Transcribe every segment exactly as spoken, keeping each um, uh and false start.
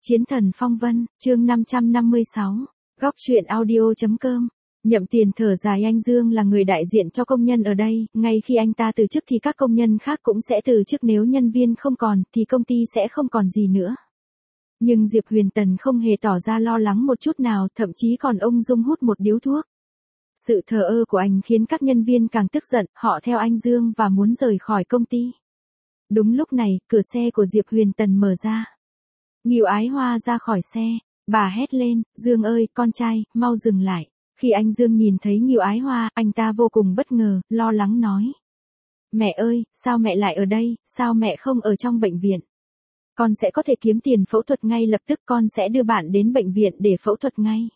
Chiến thần phong vân, chương năm trăm năm mươi sáu. Góc truyện audio.com. Nhậm Tiền thở dài, anh Dương là người đại diện cho công nhân ở đây, ngay khi anh ta từ chức thì các công nhân khác cũng sẽ từ chức, nếu nhân viên không còn thì công ty sẽ không còn gì nữa. Nhưng Diệp Huyền Tần không hề tỏ ra lo lắng một chút nào, thậm chí còn ung dung hút một điếu thuốc. Sự thờ ơ của anh khiến các nhân viên càng tức giận, họ theo anh Dương và muốn rời khỏi công ty. Đúng lúc này, cửa xe của Diệp Huyền Tần mở ra. Ngưu Ái Hoa ra khỏi xe, bà hét lên, Dương ơi, con trai, mau dừng lại. Khi anh Dương nhìn thấy Ngưu Ái Hoa, anh ta vô cùng bất ngờ, lo lắng nói. Mẹ ơi, sao mẹ lại ở đây, sao mẹ không ở trong bệnh viện? Con sẽ có thể kiếm tiền phẫu thuật ngay lập tức, con sẽ đưa bạn đến bệnh viện để phẫu thuật ngay.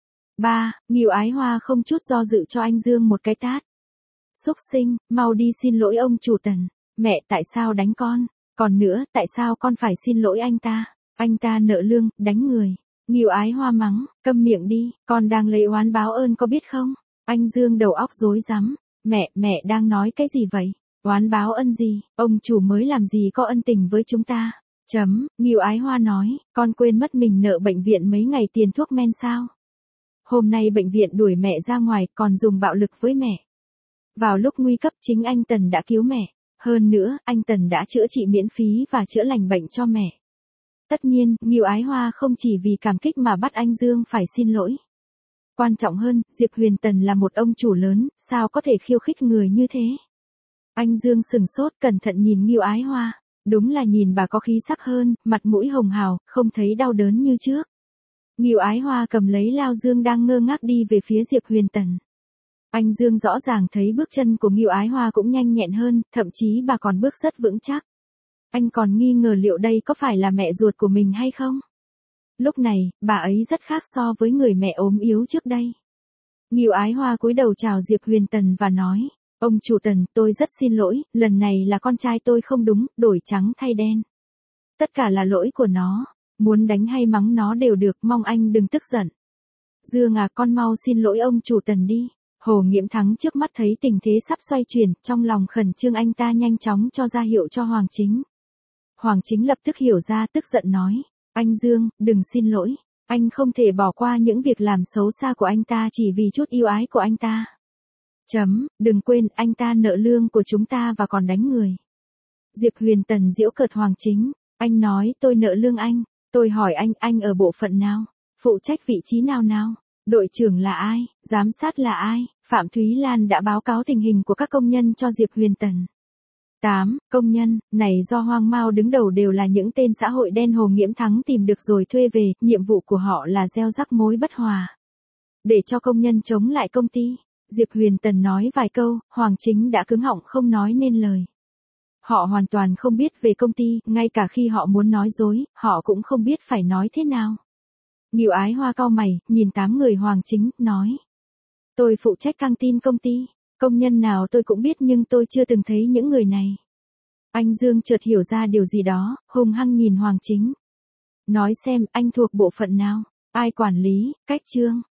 Ba, Ngưu Ái Hoa không chút do dự cho anh Dương một cái tát. Súc sinh, mau đi xin lỗi ông chủ Tần. Mẹ, tại sao đánh con? Còn nữa, tại sao con phải xin lỗi anh ta? Anh ta nợ lương, đánh người. Ngưu Ái Hoa mắng, câm miệng đi, con đang lấy oán báo ơn có biết không? Anh Dương đầu óc rối rắm. Mẹ, mẹ đang nói cái gì vậy? Oán báo ân gì? Ông chủ mới làm gì có ân tình với chúng ta? Chấm, Ngưu Ái Hoa nói, con quên mất mình nợ bệnh viện mấy ngày tiền thuốc men sao? Hôm nay bệnh viện đuổi mẹ ra ngoài, còn dùng bạo lực với mẹ. Vào lúc nguy cấp chính anh Tần đã cứu mẹ. Hơn nữa, anh Tần đã chữa trị miễn phí và chữa lành bệnh cho mẹ. Tất nhiên, Ngưu Ái Hoa không chỉ vì cảm kích mà bắt anh Dương phải xin lỗi. Quan trọng hơn, Diệp Huyền Tần là một ông chủ lớn, sao có thể khiêu khích người như thế? Anh Dương sừng sốt, cẩn thận nhìn Ngưu Ái Hoa. Đúng là nhìn bà có khí sắc hơn, mặt mũi hồng hào, không thấy đau đớn như trước. Ngưu Ái Hoa cầm lấy lao Dương đang ngơ ngác đi về phía Diệp Huyền Tần. Anh Dương rõ ràng thấy bước chân của Ngưu Ái Hoa cũng nhanh nhẹn hơn, thậm chí bà còn bước rất vững chắc. Anh còn nghi ngờ liệu đây có phải là mẹ ruột của mình hay không? Lúc này, bà ấy rất khác so với người mẹ ốm yếu trước đây. Ngưu Ái Hoa cúi đầu chào Diệp Huyền Tần và nói, ông chủ Tần, tôi rất xin lỗi, lần này là con trai tôi không đúng, đổi trắng thay đen. Tất cả là lỗi của nó, muốn đánh hay mắng nó đều được, mong anh đừng tức giận. Dương à, con mau xin lỗi ông chủ Tần đi. Hồ Nghiễm Thắng trước mắt thấy tình thế sắp xoay chuyển, trong lòng khẩn trương anh ta nhanh chóng cho ra hiệu cho Hoàng Chính. Hoàng Chính lập tức hiểu ra, tức giận nói, anh Dương, đừng xin lỗi, anh không thể bỏ qua những việc làm xấu xa của anh ta chỉ vì chút yêu ái của anh ta. Chấm, đừng quên, anh ta nợ lương của chúng ta và còn đánh người. Diệp Huyền Tần giễu cợt Hoàng Chính, anh nói tôi nợ lương anh, tôi hỏi anh, anh ở bộ phận nào, phụ trách vị trí nào nào? Đội trưởng là ai, giám sát là ai? Phạm Thúy Lan đã báo cáo tình hình của các công nhân cho Diệp Huyền Tần. tám. Công nhân, này do Hoang Mao đứng đầu đều là những tên xã hội đen Hồ Nghiễm Thắng tìm được rồi thuê về, nhiệm vụ của họ là gieo rắc mối bất hòa. Để cho công nhân chống lại công ty, Diệp Huyền Tần nói vài câu, Hoàng Chính đã cứng họng không nói nên lời. Họ hoàn toàn không biết về công ty, ngay cả khi họ muốn nói dối, họ cũng không biết phải nói thế nào. Ngưu Ái Hoa cau mày, nhìn tám người Hoàng Chính, nói. Tôi phụ trách căng tin công ty, công nhân nào tôi cũng biết nhưng tôi chưa từng thấy những người này. Anh Dương chợt hiểu ra điều gì đó, hung hăng nhìn Hoàng Chính. Nói xem, anh thuộc bộ phận nào, ai quản lý, cách trương,